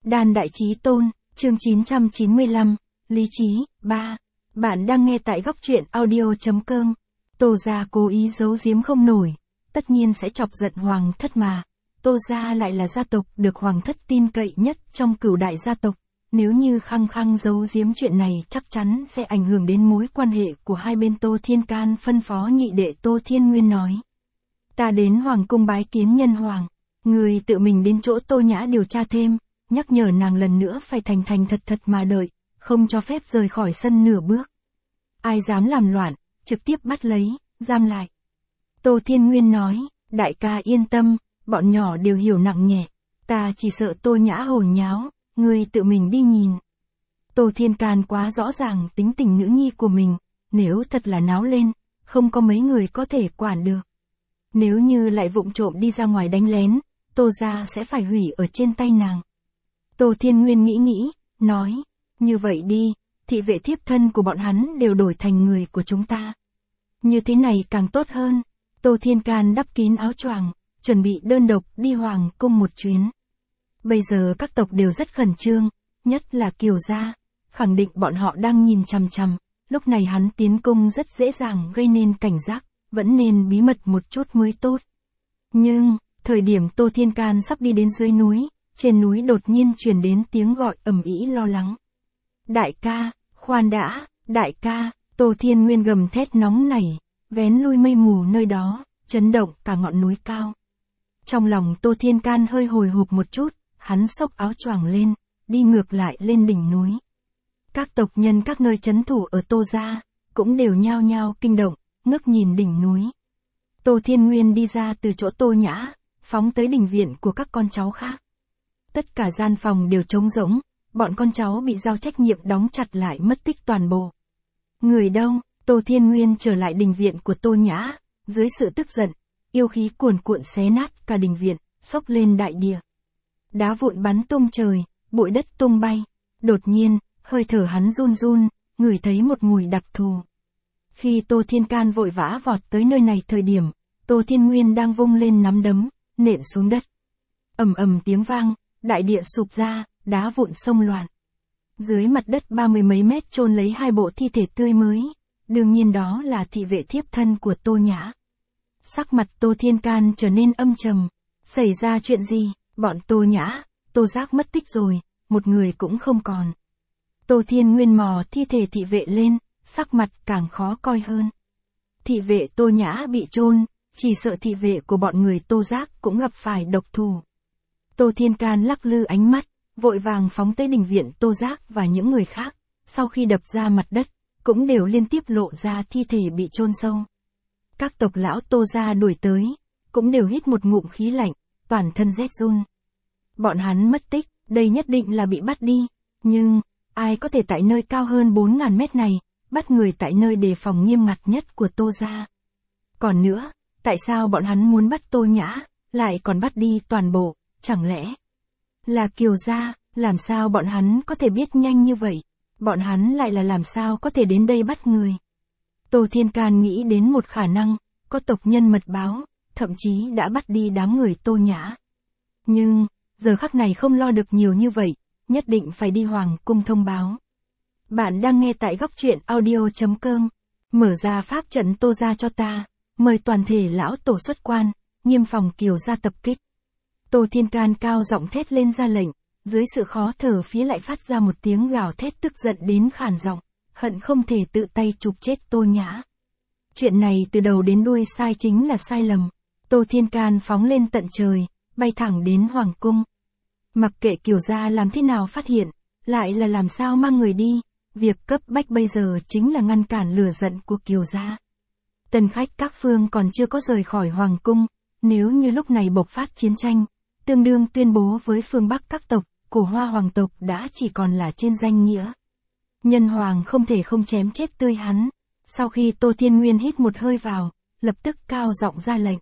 Đan Đại Chí Tôn, chương 995, Lý trí, 3. Bạn đang nghe tại góc truyện audio.com. Tô gia cố ý giấu giếm không nổi, tất nhiên sẽ chọc giận hoàng thất mà. Tô gia lại là gia tộc được hoàng thất tin cậy nhất trong cửu đại gia tộc. Nếu như khăng khăng giấu giếm chuyện này chắc chắn sẽ ảnh hưởng đến mối quan hệ của hai bên. Tô Thiên Can phân phó nhị đệ Tô Thiên Nguyên nói. Ta đến hoàng cung bái kiến nhân hoàng. Người tự mình đến chỗ Tô Nhã điều tra thêm, nhắc nhở nàng lần nữa phải thành thành thật thật mà đợi, không cho phép rời khỏi sân nửa bước. Ai dám làm loạn, trực tiếp bắt lấy, giam lại. Tô Thiên Nguyên nói, đại ca yên tâm, bọn nhỏ đều hiểu nặng nhẹ, ta chỉ sợ Tô Nhã hồ nháo, ngươi tự mình đi nhìn. Tô Thiên Can quá rõ ràng tính tình nữ nhi của mình, nếu thật là náo lên, không có mấy người có thể quản được. Nếu như lại vụng trộm đi ra ngoài đánh lén, Tô gia sẽ phải hủy ở trên tay nàng. Tô Thiên Nguyên nghĩ, nói, như vậy đi, thị vệ thiếp thân của bọn hắn đều đổi thành người của chúng ta. Như thế này càng tốt hơn. Tô Thiên Can đắp kín áo choàng, chuẩn bị đơn độc đi hoàng cung một chuyến. Bây giờ các tộc đều rất khẩn trương, nhất là Kiều gia, khẳng định bọn họ đang nhìn chằm chằm, lúc này hắn tiến cung rất dễ dàng gây nên cảnh giác, vẫn nên bí mật một chút mới tốt. Nhưng, thời điểm Tô Thiên Can sắp đi đến dưới núi, trên núi đột nhiên truyền đến tiếng gọi ầm ĩ lo lắng. Đại ca, khoan đã, đại ca, Tô Thiên Nguyên gầm thét nóng nảy, vén lui mây mù nơi đó, chấn động cả ngọn núi cao. Trong lòng Tô Thiên Can hơi hồi hộp một chút, hắn xốc áo choàng lên, đi ngược lại lên đỉnh núi. Các tộc nhân các nơi trấn thủ ở Tô gia, cũng đều nhao nhao kinh động, ngước nhìn đỉnh núi. Tô Thiên Nguyên đi ra từ chỗ Tô Nhã, phóng tới đình viện của các con cháu khác. Tất cả gian phòng đều trống rỗng, bọn con cháu bị giao trách nhiệm đóng chặt lại mất tích toàn bộ. Người đâu? Tô Thiên Nguyên trở lại đình viện của Tô Nhã, dưới sự tức giận, yêu khí cuồn cuộn xé nát cả đình viện, xốc lên đại địa. Đá vụn bắn tung trời, bụi đất tung bay, đột nhiên, hơi thở hắn run run, ngửi thấy một mùi đặc thù. Khi Tô Thiên Can vội vã vọt tới nơi này thời điểm, Tô Thiên Nguyên đang vung lên nắm đấm, nện xuống đất. Ầm ầm tiếng vang, đại địa sụp ra, đá vụn xông loạn. Dưới mặt đất 30 mấy mét chôn lấy hai bộ thi thể tươi mới, đương nhiên đó là thị vệ thiếp thân của Tô Nhã. Sắc mặt Tô Thiên Can trở nên âm trầm, xảy ra chuyện gì, bọn Tô Nhã, Tô Giác mất tích rồi, một người cũng không còn. Tô Thiên Nguyên mò thi thể thị vệ lên, sắc mặt càng khó coi hơn. Thị vệ Tô Nhã bị chôn, chỉ sợ thị vệ của bọn người Tô Giác cũng gặp phải độc thủ. Tô Thiên Can lắc lư ánh mắt, vội vàng phóng tới đình viện Tô Giác và những người khác, sau khi đập ra mặt đất, cũng đều liên tiếp lộ ra thi thể bị chôn sâu. Các tộc lão Tô gia đuổi tới, cũng đều hít một ngụm khí lạnh, toàn thân rét run. Bọn hắn mất tích, đây nhất định là bị bắt đi, nhưng, ai có thể tại nơi cao hơn 4.000 mét này, bắt người tại nơi đề phòng nghiêm ngặt nhất của Tô gia. Còn nữa, tại sao bọn hắn muốn bắt Tô Nhã, lại còn bắt đi toàn bộ, chẳng lẽ là Kiều gia, làm sao bọn hắn có thể biết nhanh như vậy, bọn hắn lại là làm sao có thể đến đây bắt người. Tô Thiên Can nghĩ đến một khả năng, có tộc nhân mật báo, thậm chí đã bắt đi đám người Tô Nhã. Nhưng, giờ khắc này không lo được nhiều như vậy, nhất định phải đi hoàng cung thông báo. Bạn đang nghe tại góc truyện audio.com, mở ra pháp trận Tô gia cho ta, mời toàn thể lão tổ xuất quan, nghiêm phòng Kiều gia tập kích. Tô Thiên Can cao giọng thét lên ra lệnh, dưới sự khó thở phía lại phát ra một tiếng gào thét tức giận đến khàn giọng, hận không thể tự tay chụp chết Tô Nhã. Chuyện này từ đầu đến đuôi sai chính là sai lầm. Tô Thiên Can phóng lên tận trời, bay thẳng đến hoàng cung. Mặc kệ Kiều gia làm thế nào phát hiện, lại là làm sao mang người đi, việc cấp bách bây giờ chính là ngăn cản lửa giận của Kiều gia. Tân khách các phương còn chưa có rời khỏi hoàng cung, nếu như lúc này bộc phát chiến tranh, tương đương tuyên bố với phương Bắc các tộc, cổ Hoa hoàng tộc đã chỉ còn là trên danh nghĩa. Nhân hoàng không thể không chém chết tươi hắn. Sau khi Tô Thiên Nguyên hít một hơi vào, lập tức cao giọng ra lệnh.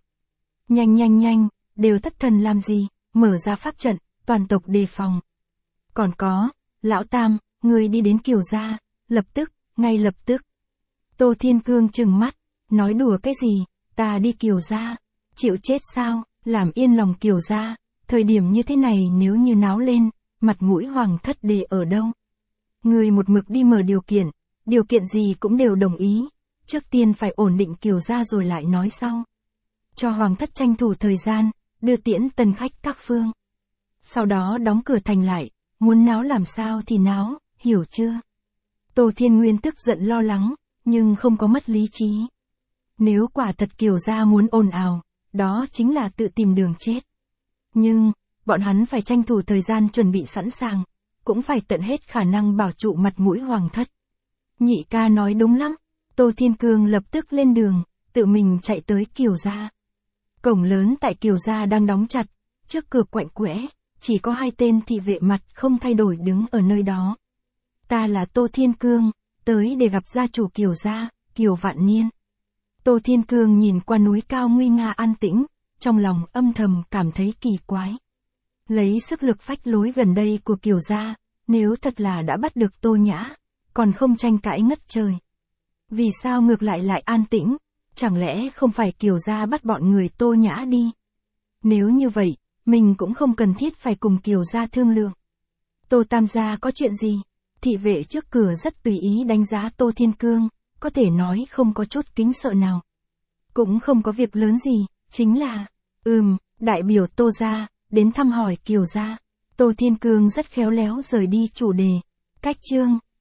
Nhanh, đều thất thần làm gì, mở ra pháp trận, toàn tộc đề phòng. Còn có, lão Tam, người đi đến Kiều gia, lập tức, ngay lập tức. Tô Thiên Cương trừng mắt, nói đùa cái gì, ta đi Kiều gia, chịu chết sao, làm yên lòng Kiều gia, thời điểm như thế này nếu như náo lên, mặt mũi hoàng thất để ở đâu? Người một mực đi mở điều kiện gì cũng đều đồng ý, trước tiên phải ổn định Kiều gia rồi lại nói sau. Cho hoàng thất tranh thủ thời gian, đưa tiễn tân khách các phương. Sau đó đóng cửa thành lại, muốn náo làm sao thì náo, hiểu chưa? Tô Thiên Nguyên tức giận lo lắng, nhưng không có mất lý trí. Nếu quả thật Kiều gia muốn ồn ào, đó chính là tự tìm đường chết. Nhưng, bọn hắn phải tranh thủ thời gian chuẩn bị sẵn sàng, cũng phải tận hết khả năng bảo trụ mặt mũi hoàng thất. Nhị ca nói đúng lắm, Tô Thiên Cương lập tức lên đường, tự mình chạy tới Kiều gia. Cổng lớn tại Kiều gia đang đóng chặt, trước cửa quạnh quẽ, chỉ có 2 tên thị vệ mặt không thay đổi đứng ở nơi đó. Ta là Tô Thiên Cương, tới để gặp gia chủ Kiều gia, Kiều Vạn Niên. Tô Thiên Cương nhìn qua núi cao nguy nga an tĩnh, trong lòng âm thầm cảm thấy kỳ quái. Lấy sức lực phách lối gần đây của Kiều gia, nếu thật là đã bắt được Tô Nhã, còn không tranh cãi ngất trời. Vì sao ngược lại an tĩnh, chẳng lẽ không phải Kiều gia bắt bọn người Tô Nhã đi? Nếu như vậy, mình cũng không cần thiết phải cùng Kiều gia thương lượng. Tô Tam gia có chuyện gì? Thị vệ trước cửa rất tùy ý đánh giá Tô Thiên Cương, có thể nói không có chút kính sợ nào. Cũng không có việc lớn gì, chính là, đại biểu Tô gia, đến thăm hỏi Kiều gia. Tô Thiên Cương rất khéo léo rời đi chủ đề. Cách chương